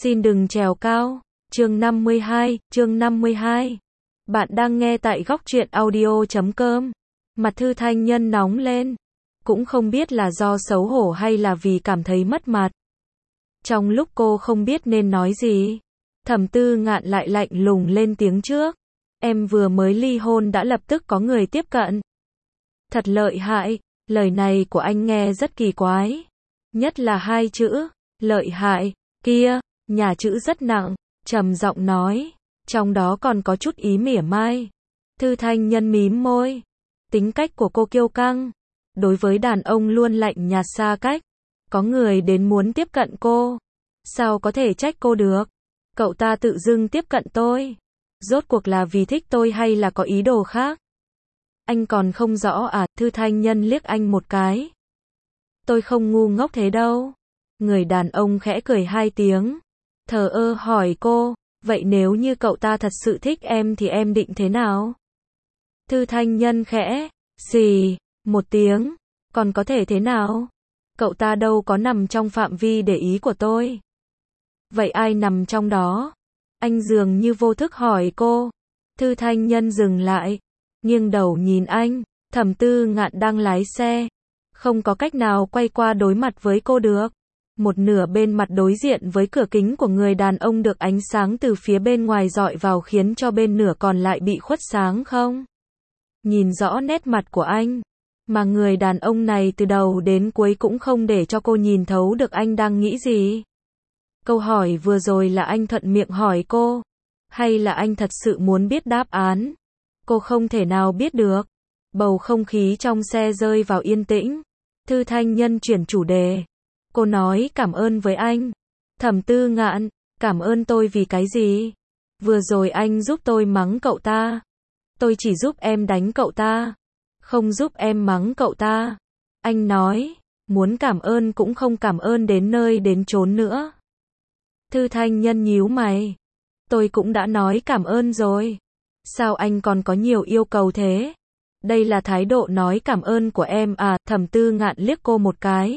Xin đừng trèo cao. Chương 52. Bạn đang nghe tại góc truyện audio.com. Mặt Thư Thanh Nhân nóng lên. Cũng không biết là do xấu hổ hay là vì cảm thấy mất mặt. Trong lúc cô không biết nên nói gì, Thẩm Tư Ngạn lại lạnh lùng lên tiếng trước. Em vừa mới ly hôn đã lập tức có người tiếp cận. Thật lợi hại, lời này của anh nghe rất kỳ quái. Nhất là hai chữ, lợi hại, kia, nhà chữ rất nặng, trầm giọng nói, trong đó còn có chút ý mỉa mai. Thư Thanh Nhân mím môi, tính cách của cô kiêu căng, đối với đàn ông luôn lạnh nhạt xa cách. Có người đến muốn tiếp cận cô, sao có thể trách cô được? Cậu ta tự dưng tiếp cận tôi, rốt cuộc là vì thích tôi hay là có ý đồ khác? Anh còn không rõ à? Thư Thanh Nhân liếc anh một cái. Tôi không ngu ngốc thế đâu. Người đàn ông khẽ cười hai tiếng, thờ ơ hỏi cô, vậy nếu như cậu ta thật sự thích em thì em định thế nào? Thư Thanh Nhân khẽ xì một tiếng, còn có thể thế nào? Cậu ta đâu có nằm trong phạm vi để ý của tôi. Vậy ai nằm trong đó? Anh dường như vô thức hỏi cô. Thư Thanh Nhân dừng lại, nghiêng đầu nhìn anh. Thẩm Tư Ngạn đang lái xe, không có cách nào quay qua đối mặt với cô được. Một nửa bên mặt đối diện với cửa kính của người đàn ông được ánh sáng từ phía bên ngoài dọi vào khiến cho bên nửa còn lại bị khuất sáng không nhìn rõ nét mặt của anh. Mà người đàn ông này từ đầu đến cuối cũng không để cho cô nhìn thấu được anh đang nghĩ gì. Câu hỏi vừa rồi là anh thuận miệng hỏi cô, hay là anh thật sự muốn biết đáp án? Cô không thể nào biết được. Bầu không khí trong xe rơi vào yên tĩnh. Thư Thanh Nhân chuyển chủ đề. Cô nói cảm ơn với anh. Thẩm Tư Ngạn, cảm ơn tôi vì cái gì? Vừa rồi anh giúp tôi mắng cậu ta. Tôi chỉ giúp em đánh cậu ta, không giúp em mắng cậu ta. Anh nói, muốn cảm ơn cũng không cảm ơn đến nơi đến chốn nữa. Thư Thanh Nhân nhíu mày. Tôi cũng đã nói cảm ơn rồi. Sao anh còn có nhiều yêu cầu thế? Đây là thái độ nói cảm ơn của em à? Thẩm Tư Ngạn liếc cô một cái.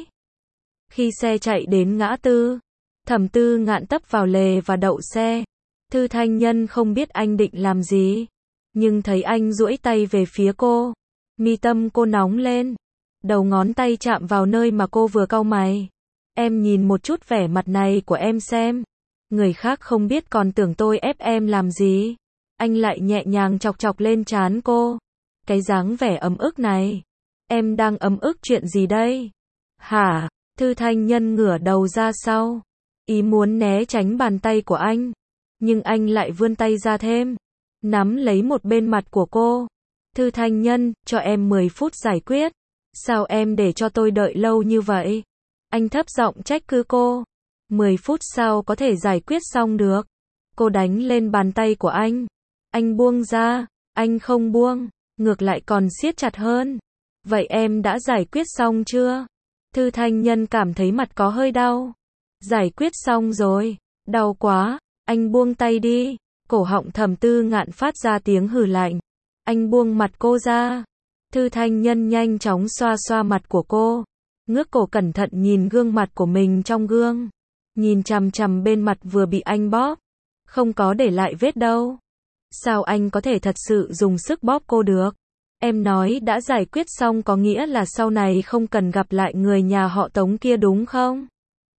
Khi xe chạy đến ngã tư, Thẩm Tư Ngạn tấp vào lề và đậu xe. Thư Thanh Nhân không biết anh định làm gì, nhưng thấy anh duỗi tay về phía cô, mi tâm cô nóng lên. Đầu ngón tay chạm vào nơi mà cô vừa cau mày. Em nhìn một chút vẻ mặt này của em xem. Người khác không biết còn tưởng tôi ép em làm gì. Anh lại nhẹ nhàng chọc chọc lên trán cô. Cái dáng vẻ ấm ức này. Em đang ấm ức chuyện gì đây? Hả? Thư Thanh Nhân ngửa đầu ra sau, ý muốn né tránh bàn tay của anh. Nhưng anh lại vươn tay ra thêm, nắm lấy một bên mặt của cô. Thư Thanh Nhân, cho em 10 phút giải quyết. Sao em để cho tôi đợi lâu như vậy? Anh thấp giọng trách cứ cô. 10 phút sao có thể giải quyết xong được? Cô đánh lên bàn tay của anh. Anh buông ra. Anh không buông, ngược lại còn siết chặt hơn. Vậy em đã giải quyết xong chưa? Thư Thanh Nhân cảm thấy mặt có hơi đau. Giải quyết xong rồi. Đau quá. Anh buông tay đi. Cổ họng Thẩm Tư Ngạn phát ra tiếng hừ lạnh. Anh buông mặt cô ra. Thư Thanh Nhân nhanh chóng xoa xoa mặt của cô. Ngước cổ cẩn thận nhìn gương mặt của mình trong gương. Nhìn chằm chằm bên mặt vừa bị anh bóp. Không có để lại vết đâu. Sao anh có thể thật sự dùng sức bóp cô được? Em nói đã giải quyết xong có nghĩa là sau này không cần gặp lại người nhà họ Tống kia đúng không?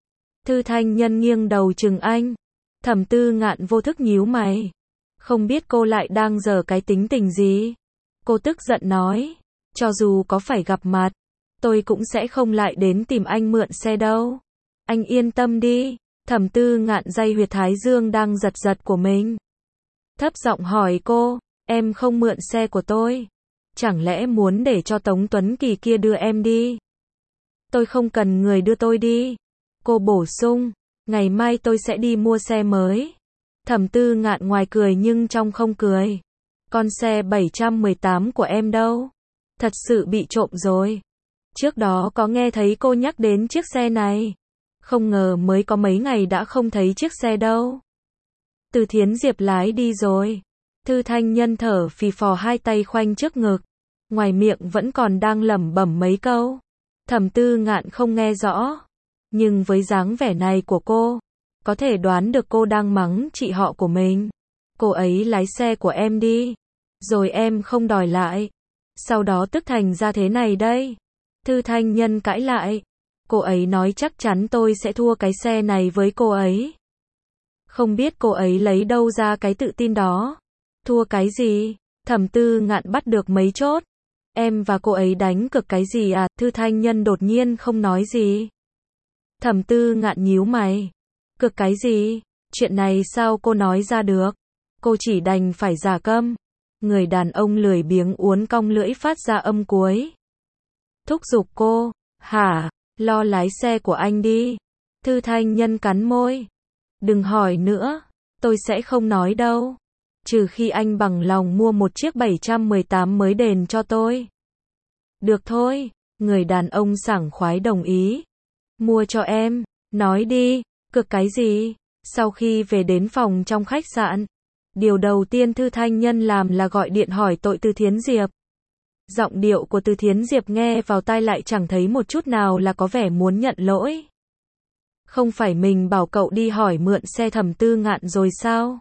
Thư Thanh Nhân nghiêng đầu chừng anh. Thẩm Tư Ngạn vô thức nhíu mày. Không biết cô lại đang giở cái tính tình gì? Cô tức giận nói. Cho dù có phải gặp mặt, tôi cũng sẽ không lại đến tìm anh mượn xe đâu. Anh yên tâm đi. Thẩm Tư Ngạn day huyệt thái dương đang giật giật của mình. Thấp giọng hỏi cô, em không mượn xe của tôi. Chẳng lẽ muốn để cho Tống Tuấn Kỳ kia đưa em đi? Tôi không cần người đưa tôi đi. Cô bổ sung, ngày mai tôi sẽ đi mua xe mới. Thẩm Tư Ngạn ngoài cười nhưng trong không cười. Con xe 718 của em đâu? Thật sự bị trộm rồi. Trước đó có nghe thấy cô nhắc đến chiếc xe này. Không ngờ mới có mấy ngày đã không thấy chiếc xe đâu. Từ Thiến Diệp lái đi rồi. Thư Thanh Nhân thở phì phò hai tay khoanh trước ngực. Ngoài miệng vẫn còn đang lẩm bẩm mấy câu. Thẩm Tư Ngạn không nghe rõ. Nhưng với dáng vẻ này của cô, có thể đoán được cô đang mắng chị họ của mình. Cô ấy lái xe của em đi, rồi em không đòi lại. Sau đó tức thành ra thế này đây. Thư Thanh Nhân cãi lại. Cô ấy nói chắc chắn tôi sẽ thua cái xe này với cô ấy. Không biết cô ấy lấy đâu ra cái tự tin đó. Thua cái gì? Thẩm Tư Ngạn bắt được mấy chốt. Em và cô ấy đánh cược cái gì à? Thư Thanh Nhân đột nhiên không nói gì. Thẩm Tư Ngạn nhíu mày. Cược cái gì? Chuyện này sao cô nói ra được? Cô chỉ đành phải giả câm. Người đàn ông lười biếng uốn cong lưỡi phát ra âm cuối. Thúc giục cô. Hả? Lo lái xe của anh đi. Thư Thanh Nhân cắn môi. Đừng hỏi nữa. Tôi sẽ không nói đâu. Trừ khi anh bằng lòng mua một chiếc 718 mới đền cho tôi. Được thôi. Người đàn ông sảng khoái đồng ý. Mua cho em. Nói đi. Cược cái gì? Sau khi về đến phòng trong khách sạn, điều đầu tiên Thư Thanh Nhân làm là gọi điện hỏi tội Từ Thiến Diệp. Giọng điệu của Từ Thiến Diệp nghe vào tai lại chẳng thấy một chút nào là có vẻ muốn nhận lỗi. Không phải mình bảo cậu đi hỏi mượn xe Thẩm Tư Ngạn rồi sao?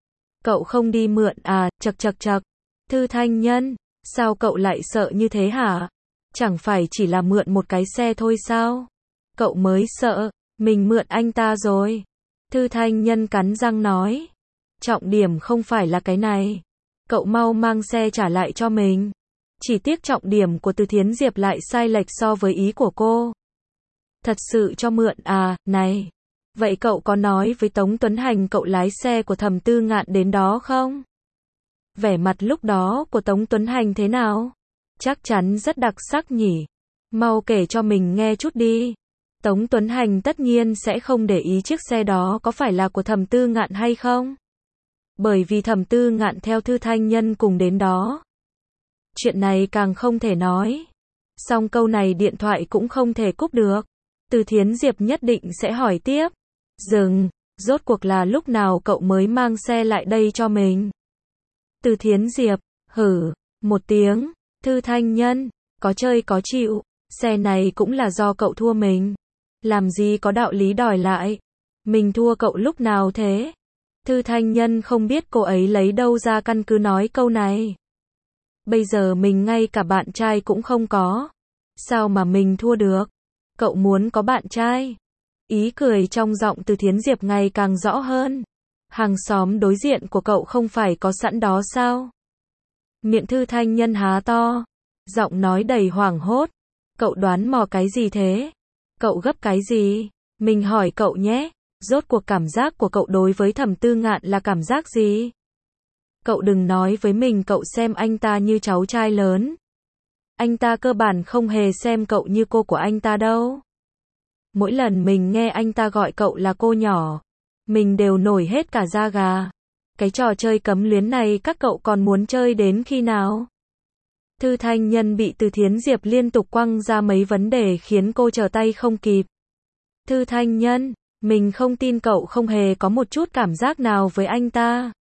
Cậu không đi mượn à? Chậc chậc chậc. Thư Thanh Nhân, sao cậu lại sợ như thế hả? Chẳng phải chỉ là mượn một cái xe thôi sao? Cậu mới sợ, mình mượn anh ta rồi. Thư Thanh Nhân cắn răng nói. Trọng điểm không phải là cái này. Cậu mau mang xe trả lại cho mình. Chỉ tiếc trọng điểm của Từ Thiến Diệp lại sai lệch so với ý của cô. Thật sự cho mượn à? Này. Vậy cậu có nói với Tống Tuấn Hành cậu lái xe của Thẩm Tư Ngạn đến đó không? Vẻ mặt lúc đó của Tống Tuấn Hành thế nào? Chắc chắn rất đặc sắc nhỉ. Mau kể cho mình nghe chút đi. Tống Tuấn Hành tất nhiên sẽ không để ý chiếc xe đó có phải là của Thẩm Tư Ngạn hay không. Bởi vì Thẩm Tư Ngạn theo Thư Thanh Nhân cùng đến đó. Chuyện này càng không thể nói. Xong câu này điện thoại cũng không thể cúp được. Từ Thiến Diệp nhất định sẽ hỏi tiếp. Dừng, rốt cuộc là lúc nào cậu mới mang xe lại đây cho mình? Từ Thiến Diệp, hử, một tiếng. Thư Thanh Nhân, có chơi có chịu. Xe này cũng là do cậu thua mình. Làm gì có đạo lý đòi lại. Mình thua cậu lúc nào thế? Thư Thanh Nhân không biết cô ấy lấy đâu ra căn cứ nói câu này. Bây giờ mình ngay cả bạn trai cũng không có. Sao mà mình thua được? Cậu muốn có bạn trai? Ý cười trong giọng Từ Thiến Diệp ngày càng rõ hơn. Hàng xóm đối diện của cậu không phải có sẵn đó sao? Miệng Thư Thanh Nhân há to. Giọng nói đầy hoảng hốt. Cậu đoán mò cái gì thế? Cậu gấp cái gì? Mình hỏi cậu nhé. Rốt cuộc cảm giác của cậu đối với Thẩm Tư Ngạn là cảm giác gì? Cậu đừng nói với mình cậu xem anh ta như cháu trai lớn. Anh ta cơ bản không hề xem cậu như cô của anh ta đâu. Mỗi lần mình nghe anh ta gọi cậu là cô nhỏ, mình đều nổi hết cả da gà. Cái trò chơi cấm luyến này các cậu còn muốn chơi đến khi nào? Thư Thanh Nhân bị Từ Thiến Diệp liên tục quăng ra mấy vấn đề khiến cô trở tay không kịp. Thư Thanh Nhân, mình không tin cậu không hề có một chút cảm giác nào với anh ta.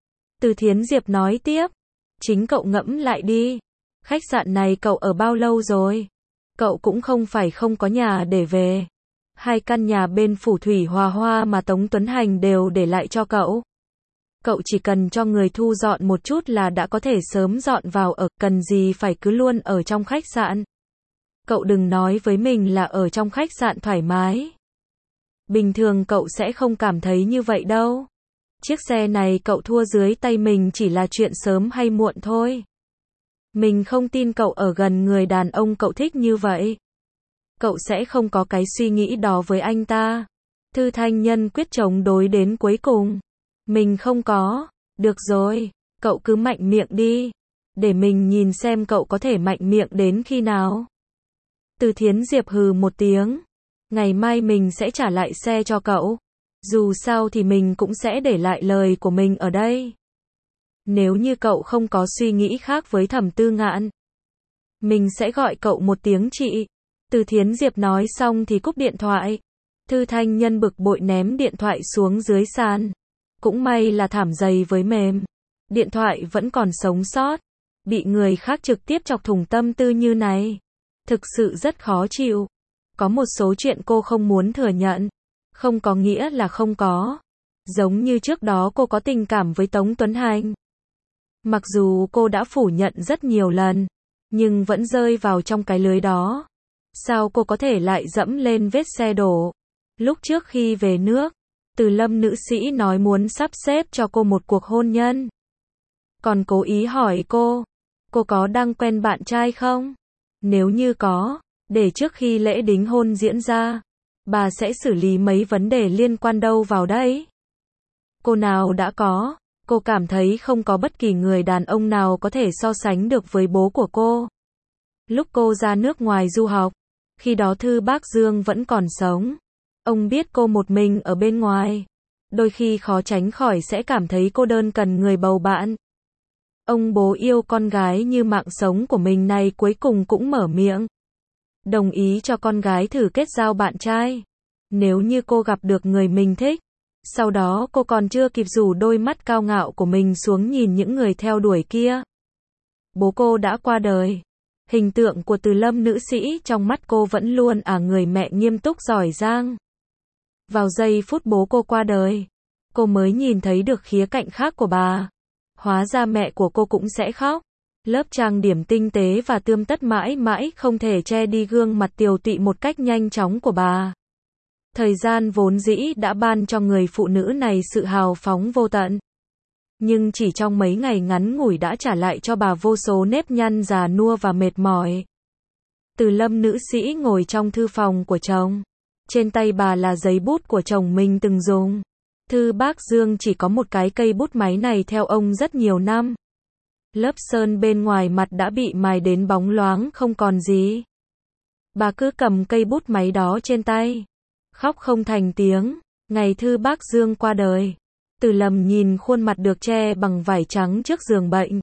Từ Thiến Diệp nói tiếp. Chính cậu ngẫm lại đi. Khách sạn này cậu ở bao lâu rồi? Cậu cũng không phải không có nhà để về. 2 căn nhà bên Phủ Thủy Hòa Hoa mà Tống Tuấn Hành đều để lại cho cậu. Cậu chỉ cần cho người thu dọn một chút là đã có thể sớm dọn vào ở, cần gì phải cứ luôn ở trong khách sạn. Cậu đừng nói với mình là ở trong khách sạn thoải mái. Bình thường cậu sẽ không cảm thấy như vậy đâu. Chiếc xe này cậu thua dưới tay mình chỉ là chuyện sớm hay muộn thôi. Mình không tin cậu ở gần người đàn ông cậu thích như vậy. Cậu sẽ không có cái suy nghĩ đó với anh ta. Thư Thanh Nhân quyết chống đối đến cuối cùng. Mình không có. Được rồi, cậu cứ mạnh miệng đi. Để mình nhìn xem cậu có thể mạnh miệng đến khi nào. Từ Thiến Diệp hừ một tiếng. Ngày mai mình sẽ trả lại xe cho cậu. Dù sao thì mình cũng sẽ để lại lời của mình ở đây. Nếu như cậu không có suy nghĩ khác với Thẩm Tư Ngạn, mình sẽ gọi cậu một tiếng chị. Từ Thiến Diệp nói xong thì cúp điện thoại. Thư Thanh Nhân bực bội ném điện thoại xuống dưới sàn. Cũng may là thảm dày với mềm. Điện thoại vẫn còn sống sót. Bị người khác trực tiếp chọc thủng tâm tư như này. Thực sự rất khó chịu. Có một số chuyện cô không muốn thừa nhận. Không có nghĩa là không có. Giống như trước đó cô có tình cảm với Tống Tuấn Hành. Mặc dù cô đã phủ nhận rất nhiều lần, nhưng vẫn rơi vào trong cái lưới đó. Sao cô có thể lại dẫm lên vết xe đổ? Lúc trước khi về nước, Từ Lâm nữ sĩ nói muốn sắp xếp cho cô một cuộc hôn nhân. Còn cố ý hỏi cô có đang quen bạn trai không? Nếu như có, để trước khi lễ đính hôn diễn ra, bà sẽ xử lý mấy vấn đề liên quan đâu vào đấy. Cô nào đã có, cô cảm thấy không có bất kỳ người đàn ông nào có thể so sánh được với bố của cô. Lúc cô ra nước ngoài du học, khi đó Thư Bác Dương vẫn còn sống. Ông biết cô một mình ở bên ngoài, đôi khi khó tránh khỏi sẽ cảm thấy cô đơn cần người bầu bạn. Ông bố yêu con gái như mạng sống của mình này cuối cùng cũng mở miệng. Đồng ý cho con gái thử kết giao bạn trai. Nếu như cô gặp được người mình thích. Sau đó cô còn chưa kịp rủ đôi mắt cao ngạo của mình xuống nhìn những người theo đuổi kia. Bố cô đã qua đời. Hình tượng của Từ Lâm nữ sĩ trong mắt cô vẫn luôn người mẹ nghiêm túc giỏi giang. Vào giây phút bố cô qua đời, cô mới nhìn thấy được khía cạnh khác của bà. Hóa ra mẹ của cô cũng sẽ khóc. Lớp trang điểm tinh tế và tươm tất mãi mãi không thể che đi gương mặt tiều tụy một cách nhanh chóng của bà. Thời gian vốn dĩ đã ban cho người phụ nữ này sự hào phóng vô tận. Nhưng chỉ trong mấy ngày ngắn ngủi đã trả lại cho bà vô số nếp nhăn già nua và mệt mỏi. Từ Lâm nữ sĩ ngồi trong thư phòng của chồng. Trên tay bà là giấy bút của chồng mình từng dùng. Thư Bác Dương chỉ có một cái cây bút máy này theo ông rất nhiều năm. Lớp sơn bên ngoài mặt đã bị mài đến bóng loáng không còn gì. Bà cứ cầm cây bút máy đó trên tay, khóc không thành tiếng. Ngày Thư Bác Dương qua đời, Từ Lâm nhìn khuôn mặt được che bằng vải trắng trước giường bệnh.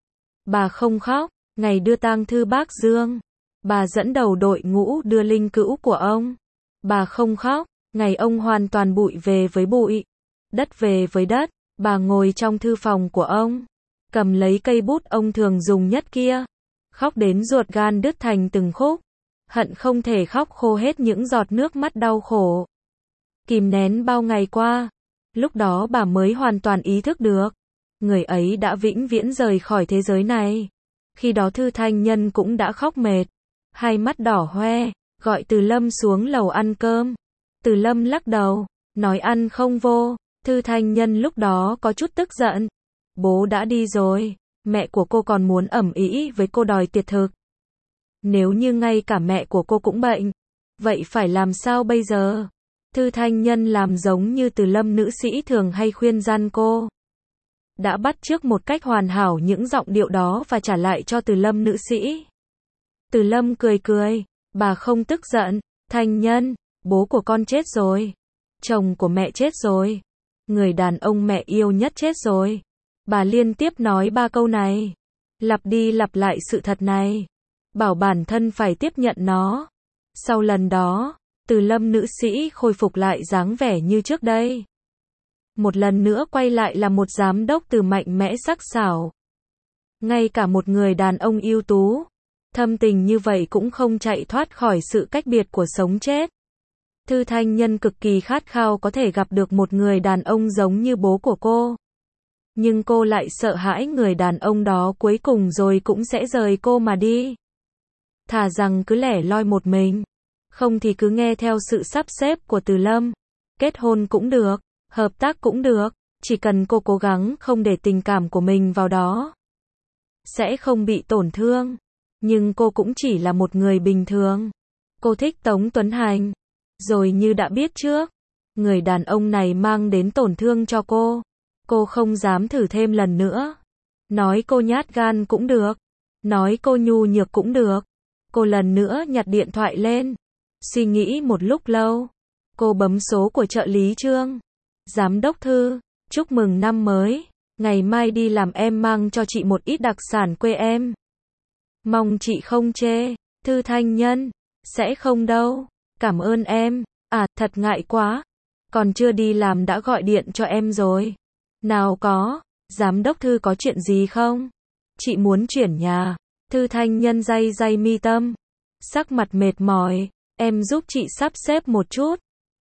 Bà không khóc. Ngày đưa tang Thư Bác Dương, bà dẫn đầu đội ngũ đưa linh cữu của ông. Bà không khóc. Ngày ông hoàn toàn bụi về với bụi, đất về với đất, bà ngồi trong thư phòng của ông, cầm lấy cây bút ông thường dùng nhất kia, khóc đến ruột gan đứt thành từng khúc, hận không thể khóc khô hết những giọt nước mắt đau khổ. Kìm nén bao ngày qua, lúc đó bà mới hoàn toàn ý thức được, người ấy đã vĩnh viễn rời khỏi thế giới này. Khi đó Thư Thanh Nhân cũng đã khóc mệt, hai mắt đỏ hoe, gọi Từ Lâm xuống lầu ăn cơm. Từ Lâm lắc đầu, nói ăn không vô. Thư Thanh Nhân lúc đó có chút tức giận. Bố đã đi rồi, mẹ của cô còn muốn ầm ĩ với cô đòi tiệt thực. Nếu như ngay cả mẹ của cô cũng bệnh, vậy phải làm sao bây giờ? Thư Thanh Nhân làm giống như Từ Lâm nữ sĩ thường hay khuyên răn cô. Đã bắt chước một cách hoàn hảo những giọng điệu đó và trả lại cho Từ Lâm nữ sĩ. Từ Lâm cười cười, bà không tức giận. Thanh Nhân, bố của con chết rồi, chồng của mẹ chết rồi, người đàn ông mẹ yêu nhất chết rồi. Bà liên tiếp nói 3 câu này, lặp đi lặp lại sự thật này, bảo bản thân phải tiếp nhận nó. Sau lần đó, Từ Lâm nữ sĩ khôi phục lại dáng vẻ như trước đây. Một lần nữa quay lại là một giám đốc từ mạnh mẽ sắc sảo. Ngay cả một người đàn ông ưu tú, thâm tình như vậy cũng không chạy thoát khỏi sự cách biệt của sống chết. Thư Thanh Nhân cực kỳ khát khao có thể gặp được một người đàn ông giống như bố của cô. Nhưng cô lại sợ hãi người đàn ông đó cuối cùng rồi cũng sẽ rời cô mà đi. Thà rằng cứ lẻ loi một mình, không thì cứ nghe theo sự sắp xếp của Từ Lâm. Kết hôn cũng được, hợp tác cũng được, chỉ cần cô cố gắng không để tình cảm của mình vào đó, sẽ không bị tổn thương. Nhưng cô cũng chỉ là một người bình thường. Cô thích Tống Tuấn Hành. Rồi như đã biết trước, người đàn ông này mang đến tổn thương cho cô. Cô không dám thử thêm lần nữa. Nói cô nhát gan cũng được. Nói cô nhu nhược cũng được. Cô lần nữa nhặt điện thoại lên. Suy nghĩ một lúc lâu. Cô bấm số của trợ lý Trương. Giám đốc Thư, chúc mừng năm mới. Ngày mai đi làm em mang cho chị một ít đặc sản quê em. Mong chị không chê. Thư Thanh Nhân, sẽ không đâu. Cảm ơn em. À, thật ngại quá. Còn chưa đi làm đã gọi điện cho em rồi. Nào có, giám đốc Thư có chuyện gì không? Chị muốn chuyển nhà. Thư Thanh Nhân day mi tâm. Sắc mặt mệt mỏi. Em giúp chị sắp xếp một chút.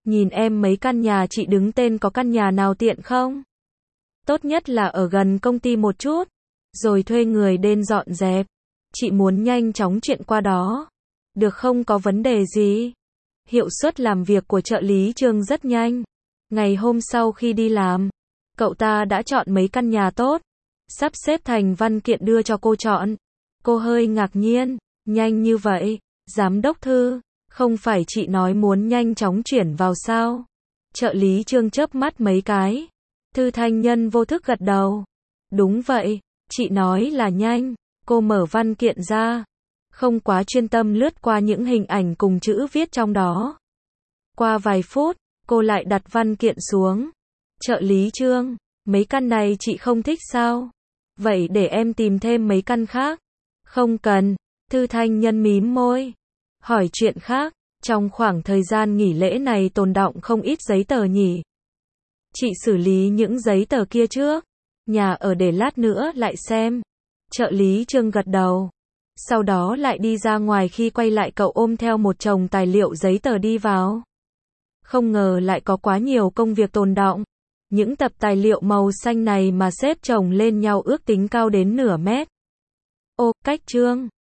Nhìn em mấy căn nhà chị đứng tên có căn nhà nào tiện không? Tốt nhất là ở gần công ty một chút, rồi thuê người đến dọn dẹp. Chị muốn nhanh chóng chuyển qua đó. Được không, có vấn đề gì? Hiệu suất làm việc của trợ lý Trương rất nhanh. Ngày hôm sau khi đi làm, cậu ta đã chọn mấy căn nhà tốt, sắp xếp thành văn kiện đưa cho cô chọn. Cô hơi ngạc nhiên, nhanh như vậy, giám đốc Thư, không phải chị nói muốn nhanh chóng chuyển vào sao? Trợ lý Trương chớp mắt mấy cái. Thư Thanh Nhân vô thức gật đầu. Đúng vậy, chị nói là nhanh. Cô mở văn kiện ra, không quá chuyên tâm lướt qua những hình ảnh cùng chữ viết trong đó. Qua vài phút, cô lại đặt văn kiện xuống. Trợ lý Trương, mấy căn này chị không thích sao? Vậy để em tìm thêm mấy căn khác. Không cần, Thư Thanh Nhân mím môi. Hỏi chuyện khác, trong khoảng thời gian nghỉ lễ này tồn đọng không ít giấy tờ nhỉ? Chị xử lý những giấy tờ kia trước. Nhà ở để lát nữa lại xem. Trợ lý Trương gật đầu. Sau đó lại đi ra ngoài, khi quay lại cậu ôm theo một chồng tài liệu giấy tờ đi vào. Không ngờ lại có quá nhiều công việc tồn đọng. Những tập tài liệu màu xanh này mà xếp chồng lên nhau ước tính cao đến nửa mét. Ô, cách Trương.